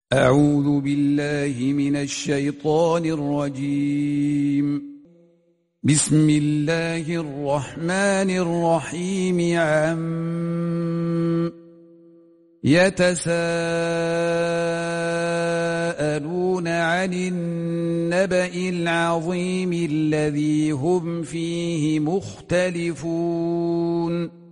أعوذ بالله من الشيطان الرجيم. بسم الله الرحمن الرحيم. يتساءلون عن النبأ العظيم الذي هم فيه مختلفون.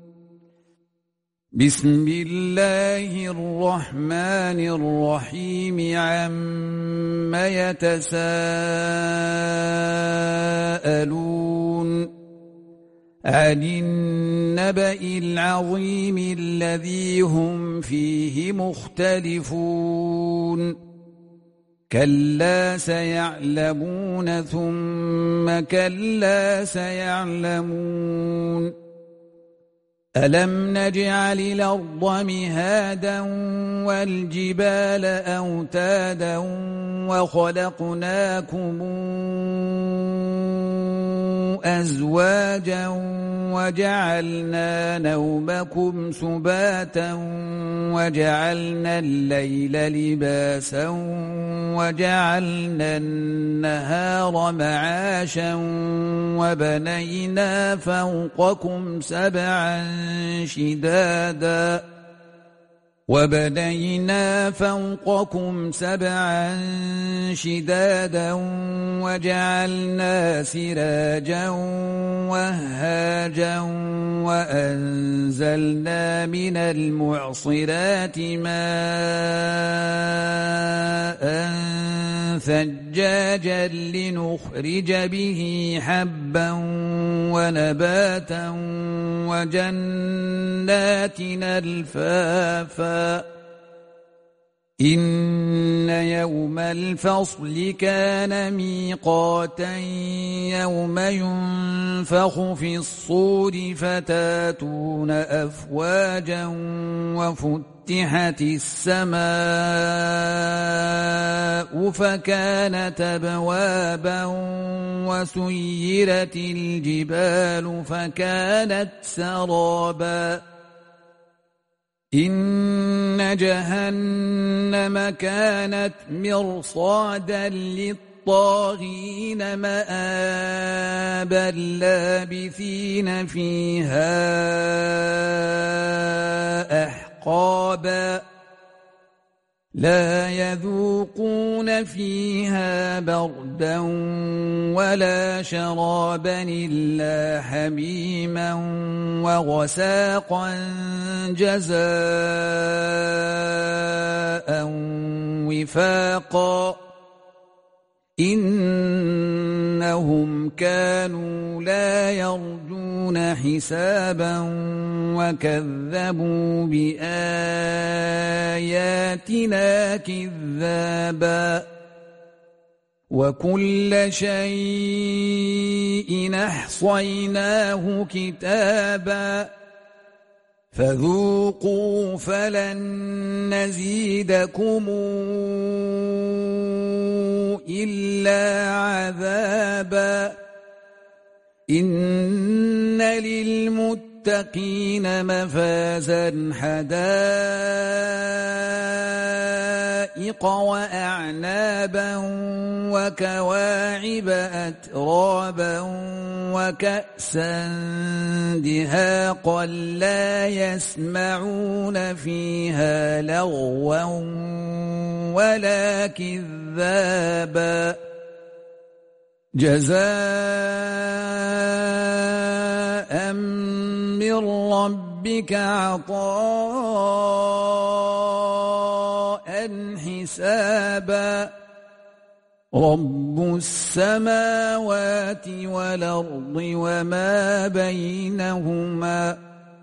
بسم الله الرحمن الرحيم. عما يتساءلون عن النبأ العظيم الذي هم فيه مختلفون. كلا سيعلمون ثم كلا سيعلمون. ألم نجعل الأرض مهادا والجبال أوتادا وخلقناكم أزواجا وجعلنا نومكم سباتا وجعلنا الليل لباسا وجعلنا النهار معاشا وبنينا فوقكم سبعا شدادا وجعلنا سراجا وهاجا وأنزلنا من المعصرات ماء ثجاجا لنخرج به حبا ونباتا وجنات ألفافا. إن يوم الفصل كان ميقاتا. يوم ينفخ في الصور فتاتون أفواجا وفتحت السماء فكانت أبوابا وسيرت الجبال فكانت سرابا. إن جهنم كانت مرصادا للطاغين مآبا لابثين فيها أحقابا. لا يذوقون فيها بردا ولا شرابا إلا حميما وغساقا جزاء وفاقا. إنهم كانوا لا يرجون حسابا وكذبوا بآياتنا كذابا. وكل شيء أحصيناه كتابا. فذوقوا فلن نزيدكم إلا عذابا. إن للمتقين مفازا حدائق وأعنابا وكواعب أترابا وكأسا دهاقا لا يسمعون فيها لغوا ولا كذابا. جزاء من ربك عطاء حسابا. رب السماوات والأرض وما بينهما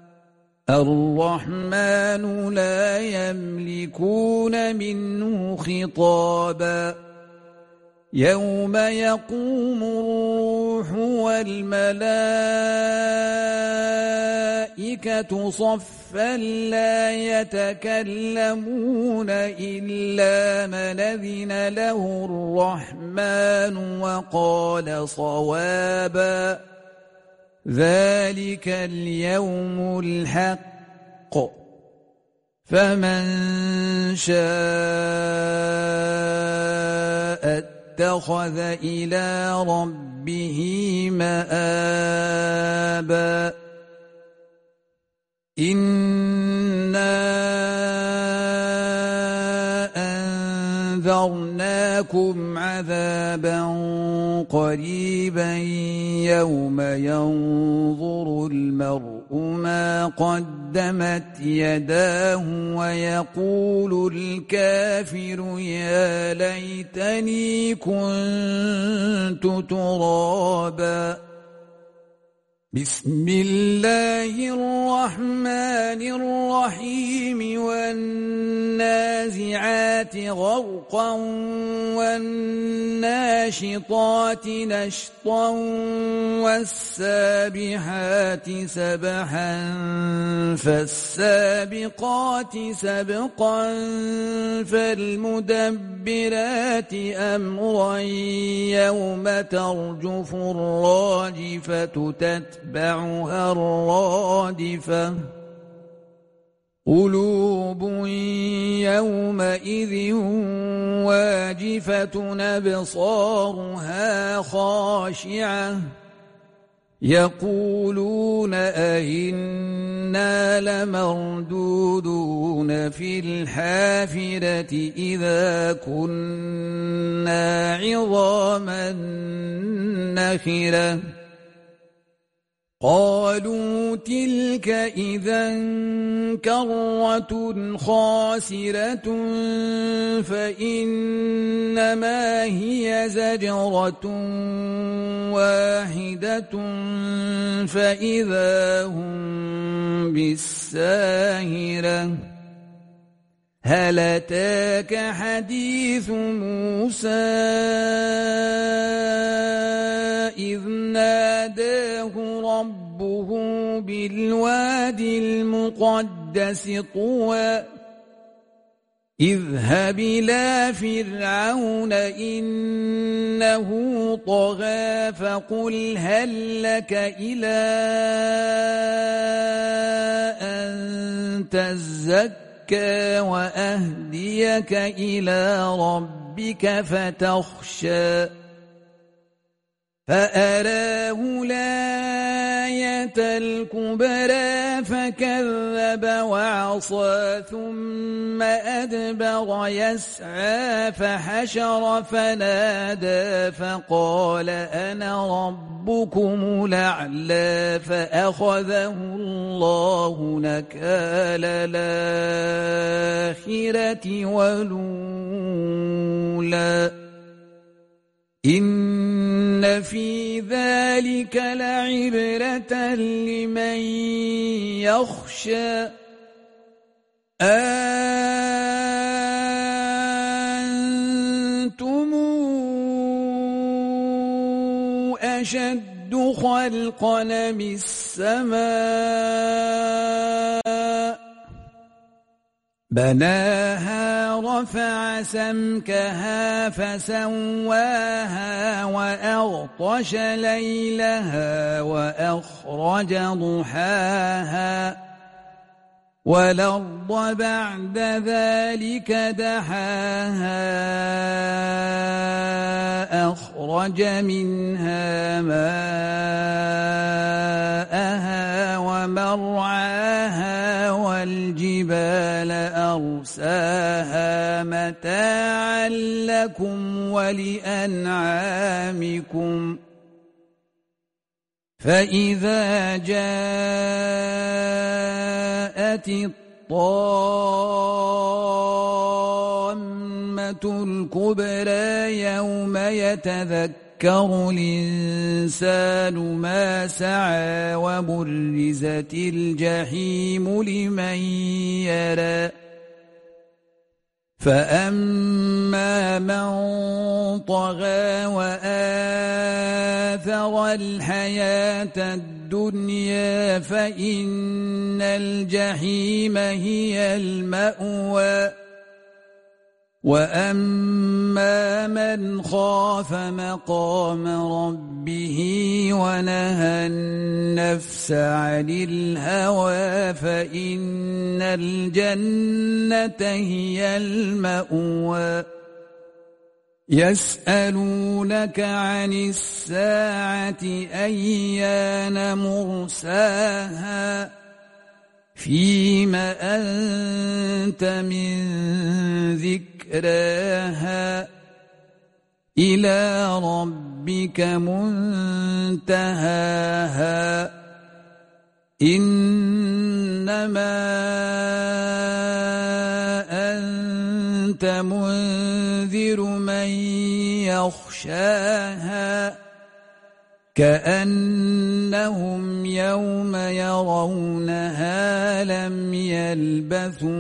الرحمن لا يملكون منه خطابا. يوم يقوم الروح والملائكة صفا لا يتكلمون إلا من أذن له الرحمن وقال صوابا. ذلك اليوم الحق. فمن شاء اتخذ إلى ربه مآبا إنا أنذرناكم عذابا قريبا يوم ينظر المرء ما قدمت يداه ويقول الكافر يا ليتني كنت ترابا بسم الله الرحمن الرحيم والنازعات غرقا والناشطات نشطا والسابحات سبحا فالسابقات سبقا فالمدبرات أمرا يوم ترجف الراجفة تتبعها الرادفة قلوب يومئذ واجفة أبصارها خاشعة يقولون أئنا لمردودون في الحافرة إذا كنا عظاما نخرة قالوا تلك إذا كرة خاسرة فإنما هي زجرة واحدة فإذا هم بالساهرة هل أتاك حديث موسى إذ ناداه ربه بالوادي المقدس طوى اذهب إلى فرعون إنه طغى فقل هل لك إلى أن تزكى وأهديك إلى ربك فتخشى فأراه الآية الكبرى فكذب وعصى ثم أدبر يسعى فحشر فنادى فقال أنا ربكم الأعلى فأخذه الله نكال الآخرة والأولى إن في ذلك لعبرة لمن يخشى أنتم أشد خلقا أم السماء بناها رفع سمكها فسواها وأغطش ليلها وأخرج ضحاها والأرض بعد ذلك دحاها أخرج منها ماءها ومرعاها والجبال أرساها متاعا لكم ولأنعامكم فإذا جاءت الطامة الكبرى يوم يتذكر الإنسان ما سعى وبرزت الجحيم لمن يرى فأما من طغى وآثر الحياة الدنيا فإن الجحيم هي المأوى وأما من خاف مقام ربه ونهى النفس عن الهوى فإن الجنة هي المأوى يسألونك عن الساعة أيان مرساها فيم أنت من ذكراها إلى ربك منتهاها إنما أنت منذر من يخشاها كأنهم يوم يرونها لم يلبثوا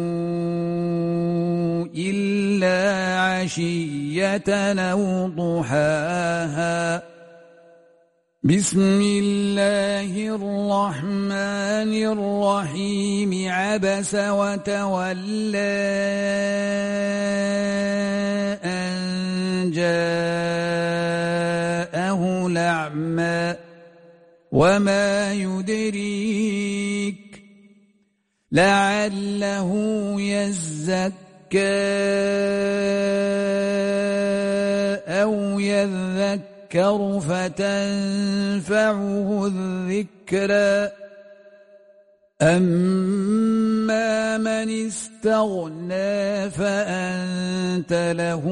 إلا عشية أو ضحاها بسم الله الرحمن الرحيم عبس وتولى أن جاءه الأعمى وما يدريك لعله يزكى أو يذكر فتنفعه الذكرى أما من استغنى فأنت له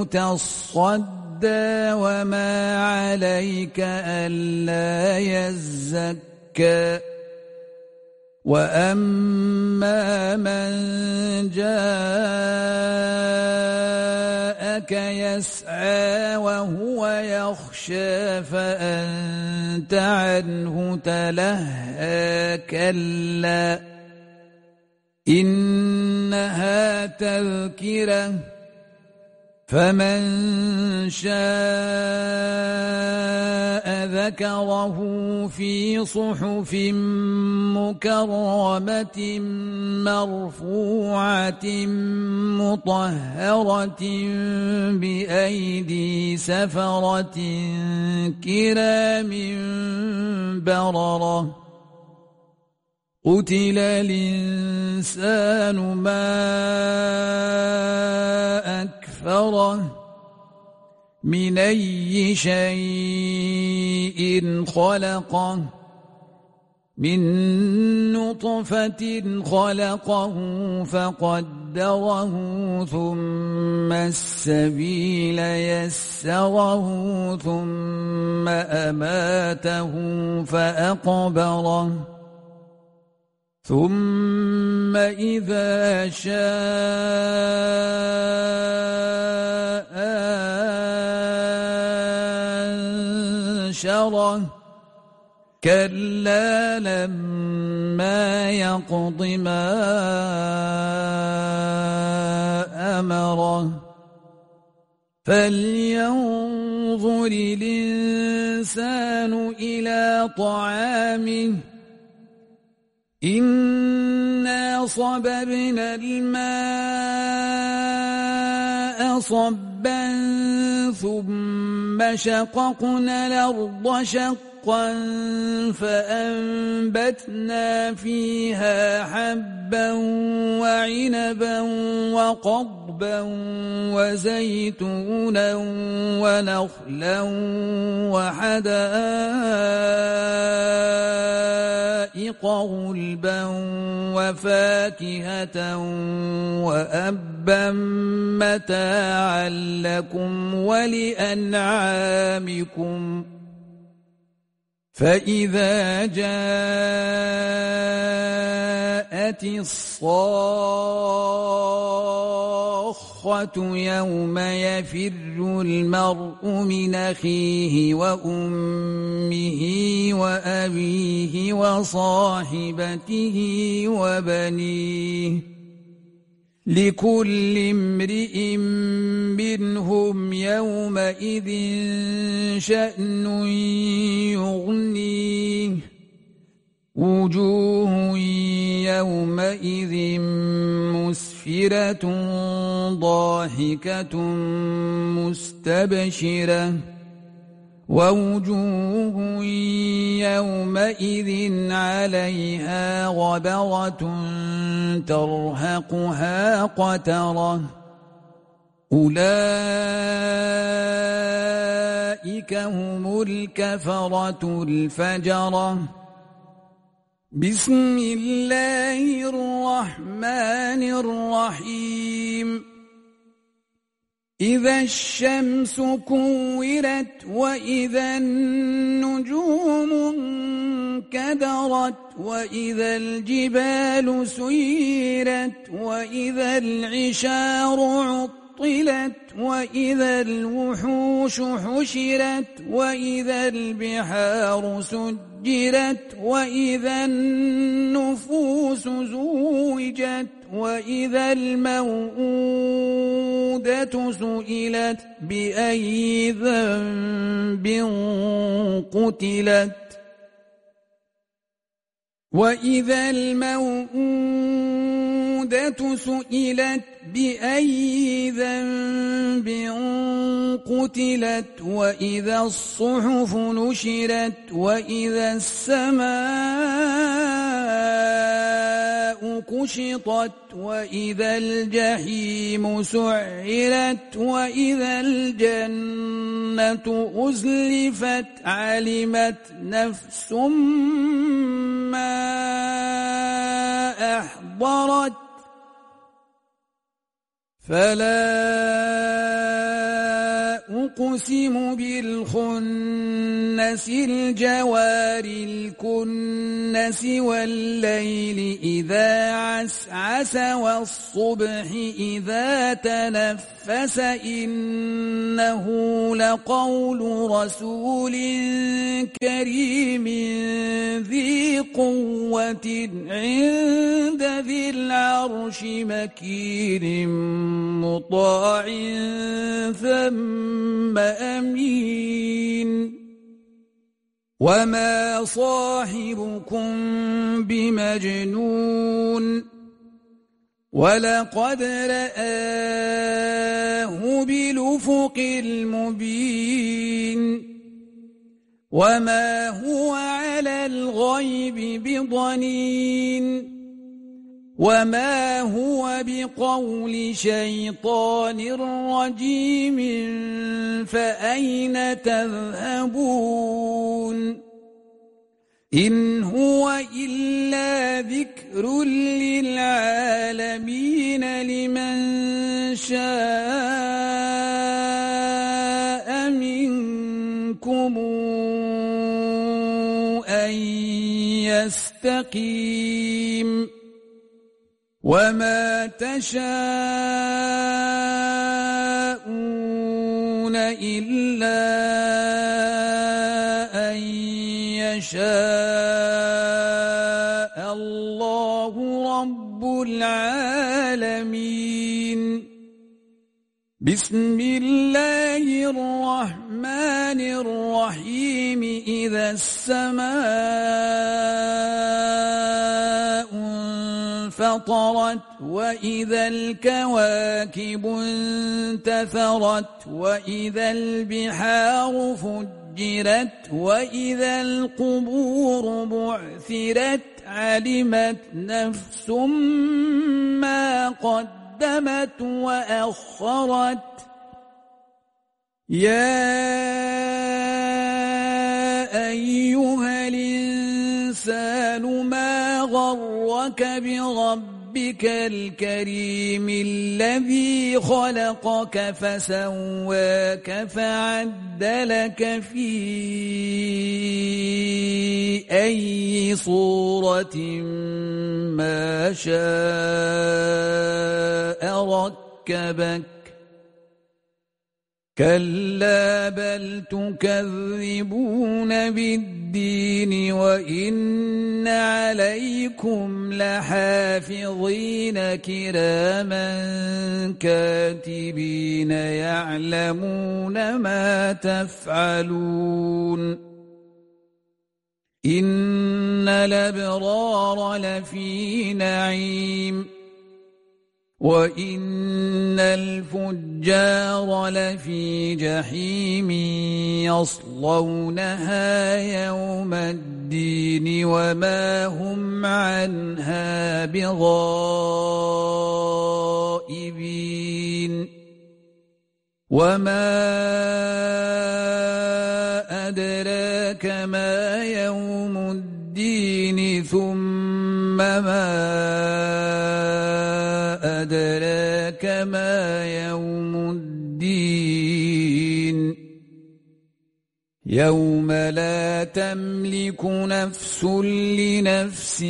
تصدى وما عليك ألا يزكى وأما من جاءك يسعى وهو يخشى فأنت عنه تلهى كلا إنها تذكرة فمن شاء ذكره في صحف مكرمة مرفوعة مطهرة بأيدي سفرة كرام بررة قتل الإنسان ما أكفره من أي شيء خلقه من نطفة خلقه فقدره ثم السبيل يسره ثم أماته فأقبره ثم إذا شاء أنشره كلا لما يقض ما أمره فلينظر الإنسان إلى طعامه إنا صببنا الماء صبا ثم شققنا الأرض شقا فأنبتنا فيها حبا وعنبا وقضبا وزيتونا ونخلا وحدائق غلبا وفاكهة وأبا متاعا لكم ولأنعامكم فإذا جاءت الصاخة يوم يفر المرء من أخيه وأمه وأبيه وصاحبته وبنيه لكل امرئ منهم يومئذ شأن يغنيه وجوه يومئذ مسفرة ضاحكة مستبشرة ووجوه يومئذ عليها غبرة ترهقها قترة أولئك هم الكفرة الفجرة. بسم الله الرحمن الرحيم. إذا الشمس كورت وإذا النجوم انكدرت وإذا الجبال سيرت وإذا العشار عطلت وإذا الوحوش حشرت وإذا البحار سجرت وإذا النفوس زوجت وإذا الموءودة سئلت بأي ذنب قتلت وإذا الموءودة سئلت بأي ذنب قتلت وإذا الصحف نشرت وإذا السماء كشطت وإذا الجحيم سعرت وإذا الجنة أزلفت علمت نفس ما أحضرت فلا أقسم بالخنس الجوار الكنس والليل إذا عسعس والصبح إذا تنفس إنه لقول رسول كريم ذي قوة عند ذي العرش مكين مطاع ثم أمين وما صاحبكم بمجنون ولقد رآه بالأفق المبين وما هو على الغيب بضنين وما هو بقول شيطان رجيم فأين تذهبون إن هو إلا ذكر للعالمين لمن شاء منكم أن يستقيم وما تشاءون إلا أن يشاء الله رب العالمين بسم الله الرحمن الرحيم إذا السماء انفطرت وإذا الكواكب انتثرت وإذا البحار فجرت وإذا القبور بعثرت علمت نفس ما قدمت وأخرت يا أيها الإنسان ما غرك بربك الكريم الذي خلقك فسواك فعدلك في أي صورة ما شاء ركبك كلا بل تكذبون بالدين وإن عليكم لحافظين كراما كاتبين يعلمون ما تفعلون إن الأبرار لفي نعيم وإن الفجار لفي جحيم يصلونها يوم الدين وما هم عنها بغائبين وما أدراك ما يوم الدين ثم ما أدراك ما يوم الدين يوم لا تملك نفس لنفس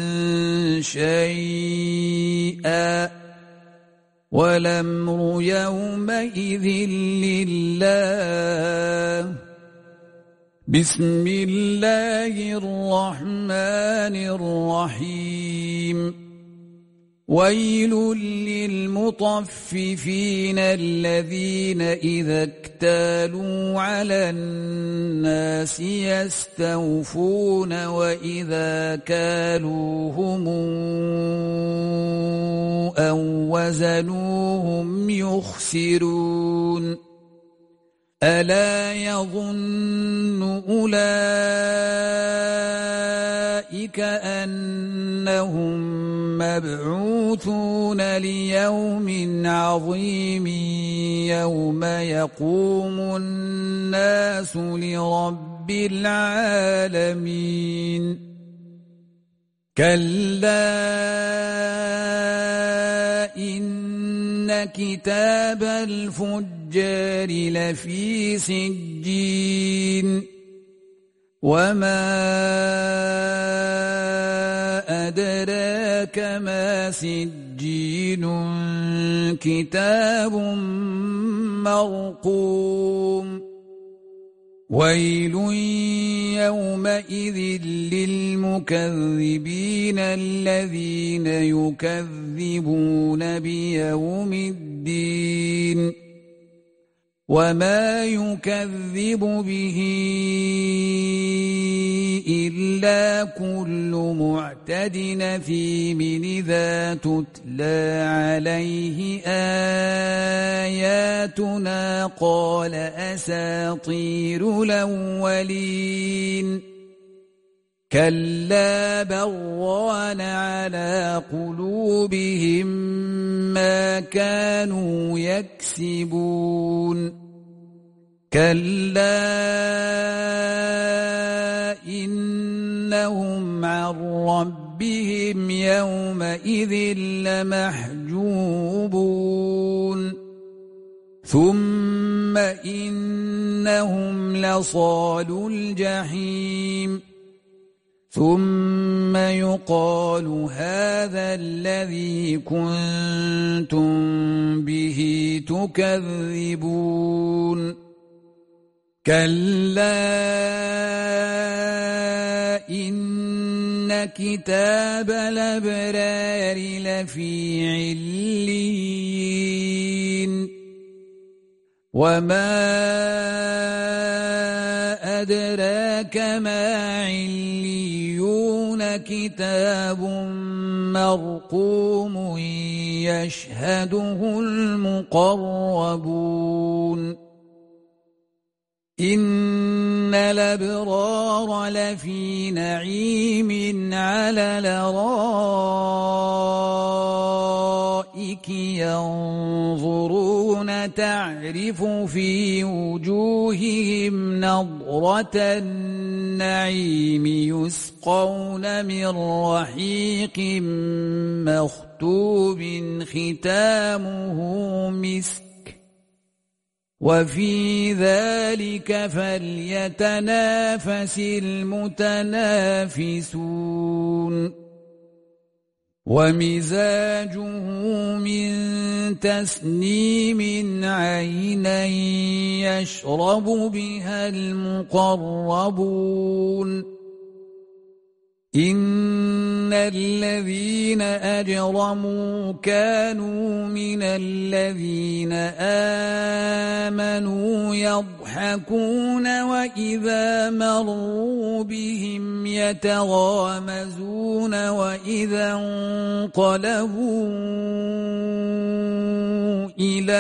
شيئا والأمر يومئذ لله. بسم الله الرحمن الرحيم. ويل للمطففين الذين إذا اكتالوا على الناس يستوفون وإذا كالوهم أو وزنوهم يخسرون. ألا يظن أولئك أنهم مبعوثون ليوم عظيم يوم يقوم الناس لرب العالمين. كلا إن كتاب الفجار لفي سجين وما أدراك ما سجين كتاب مرقوم. ويل يومئذ للمكذبين الذين يكذبون بيوم الدين وما يكذب به إلا كل معتد أثيم إذا تتلى عليه آياتنا قال أساطير الأولين. كلا بران على قلوبهم ما كانوا يكسبون. كلا إنهم عن ربهم يومئذ لمحجوبون. ثم إنهم لصالو الجحيم. ثم يقال هذا الذي كنتم به تكذبون. كلا إن كتاب الأبرار لفي عليين وما أدراك ما عليون كتاب مرقوم يشهده المقربون. إن الأبرار لفي نعيم على الأرائك ينظرون تعرف في وجوههم نضرة النعيم يسقون من رحيق مختوم ختامه مسك وفي ذلك فليتنافس المتنافسون. ومزاجه من تسنيم عينا يشرب بها المقربون. إن الذين أجرموا كانوا من الذين آمنوا يضحكون وإذا مروا بهم يتغامزون وإذا انقلبوا إلى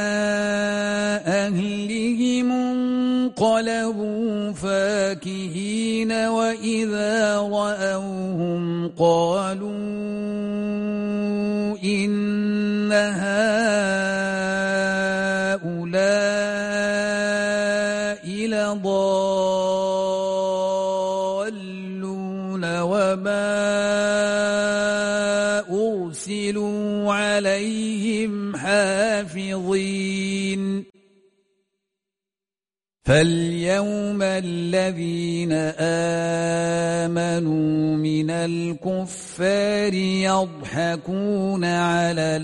أهلهم انقلبوا فاكهين وإذا رأوهم قالوا إن هؤلاء لضالون وما أرسلوا عليهم حافظين فاليوم الذين آمنوا من الكفار يضحكون على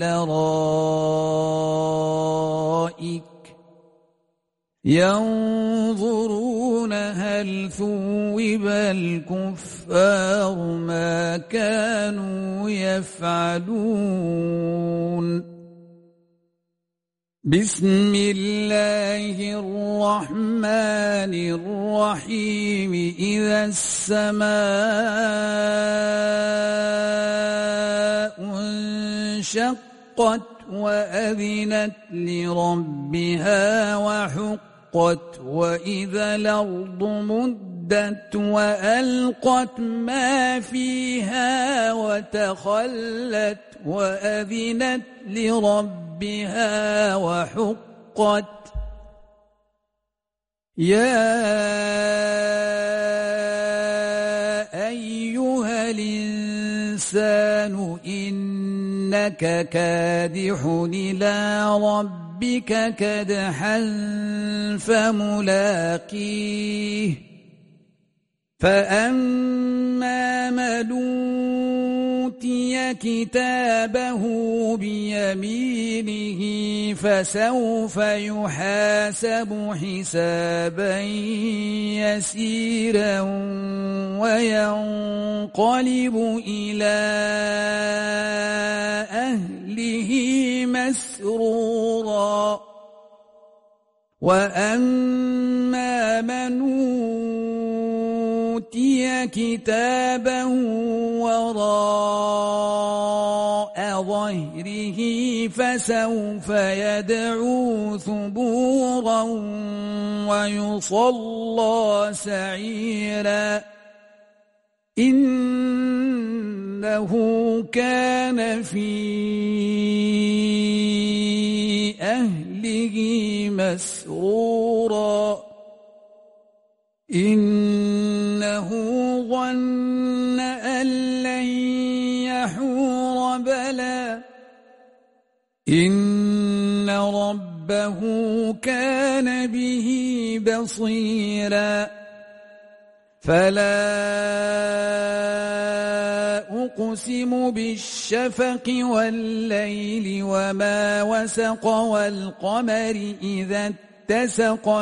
الأرائك ينظرون هل ثوب الكفار ما كانوا يفعلون بسم الله الرحمن الرحيم إذا السماء انشقت وأذنت لربها وحقت وإذا الأرض مدت وألقت ما فيها وتخلت وأذنت لربها وحقت يا أيها الإنسان إنك كادح إلى ربك كدحا فملاقيه فأما من أوتي كتابه بيمينه فسوف يحاسب حسابا يسيرا وينقلب إلى أهله مسرورا وأما من أوتي كتابه وراء ظهره فسوف يدعو ثبورا ويصلى سعيرا إنه كان في أهله مسرورا إنه ظن أن لن يحور بلى إن ربه كان به بصيرا فلا أقسم بالشفق والليل وما وسق والقمر إذا اتسق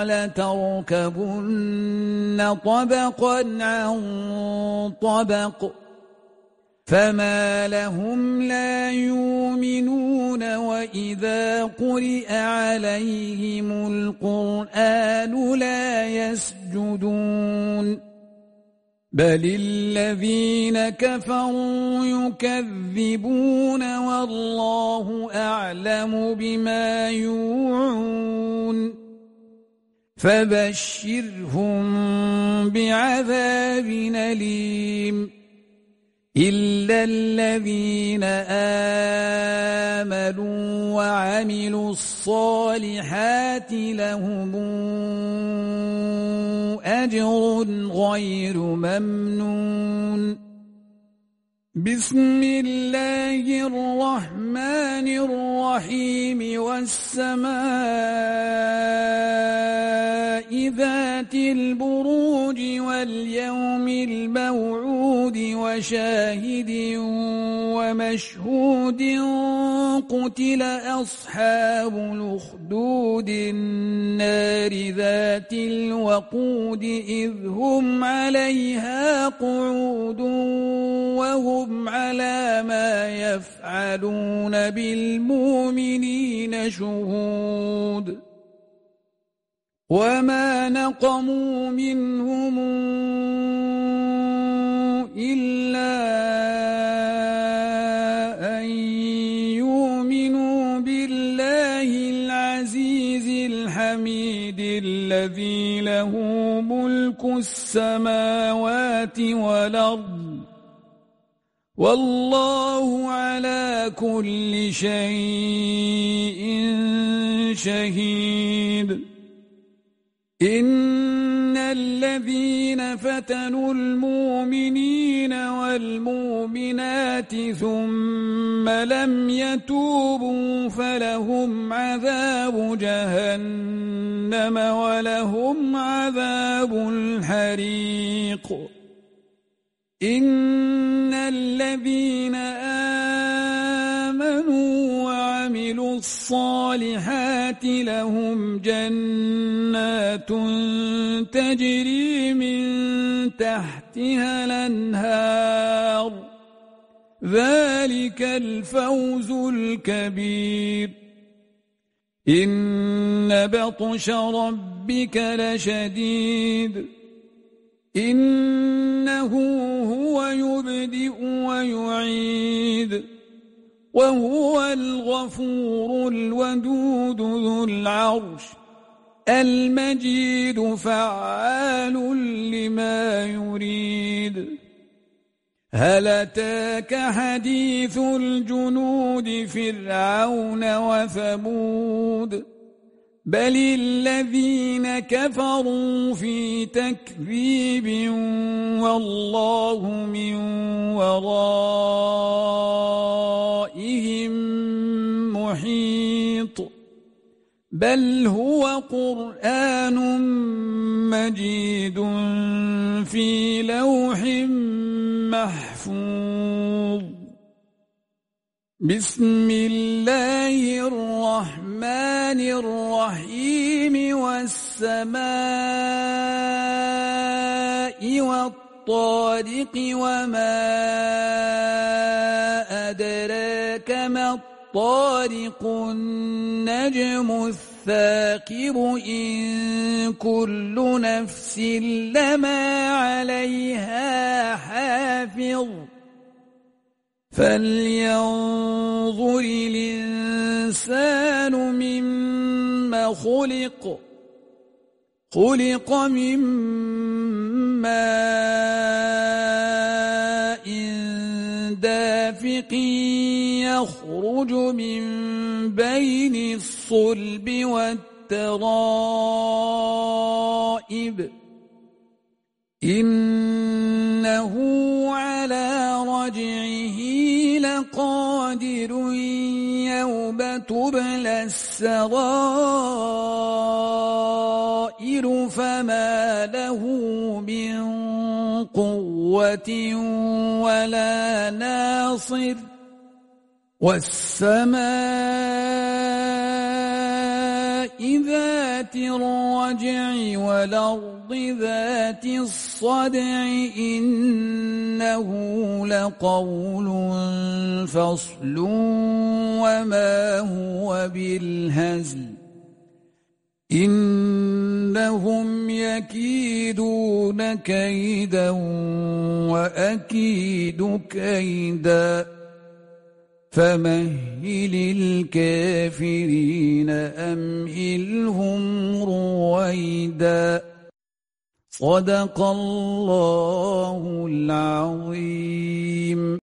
لتركبن طبقا عن طبق فما لهم لا يؤمنون وإذا قرئ عليهم القرآن لا يسجدون بل الذين كفروا يكذبون والله أعلم بما يوعون فبشرهم بعذاب أليم إلا الذين آمنوا وعملوا الصالحات لهم أجر غير ممنون بسم الله الرحمن الرحيم والسماء ذات البروج واليوم الموعود وشاهد ومشهود قتل أصحاب الأخدود النار ذات الوقود إذ هم عليها قعود وهم على ما يفعلون بالمؤمنين شهود وما نقموا منهم إلا أن يؤمنوا بالله العزيز الحميد الذي له ملك السماوات والأرض والله على كل شيء شهيد إن الذين فتنوا المؤمنين والمؤمنات ثم لم يتوبوا فلهم عذاب جهنم ولهم عذاب الحريق إن الذين آمنوا وعملوا الصالحات لهم جنات تجري من تحتها الأنهار ذلك الفوز الكبير إن بطش ربك لشديد إنه هو يبدئ ويعيد وهو الغفور الودود ذو العرش المجيد فعال لما يريد هل أتاك حديث الجنود فرعون وثمود بل الذين كفروا في تكذيب والله من ورائهم محيط بل هو قرآن مجيد في لوح محفوظ بسم الله الرحمن الرحيم والسماء والطارق وما أدراك ما الطارق النجم الثاقب إن كل نفس لما عليها حافظ فلينظر الإنسان مما خلق خلق من ماء دافق يخرج من بين الصلب والترائب إنه على رجعه لقادر يوم تبلى السرائر فما له من قوة ولا ناصر والسماء ذات الرجع والأرض ذات الصدع إنه لقول فصل وما هو بالهزل إنهم يكيدون كيدا وأكيد كيدا فمهل الكافرين أمهلهم رويدا صدق الله العظيم.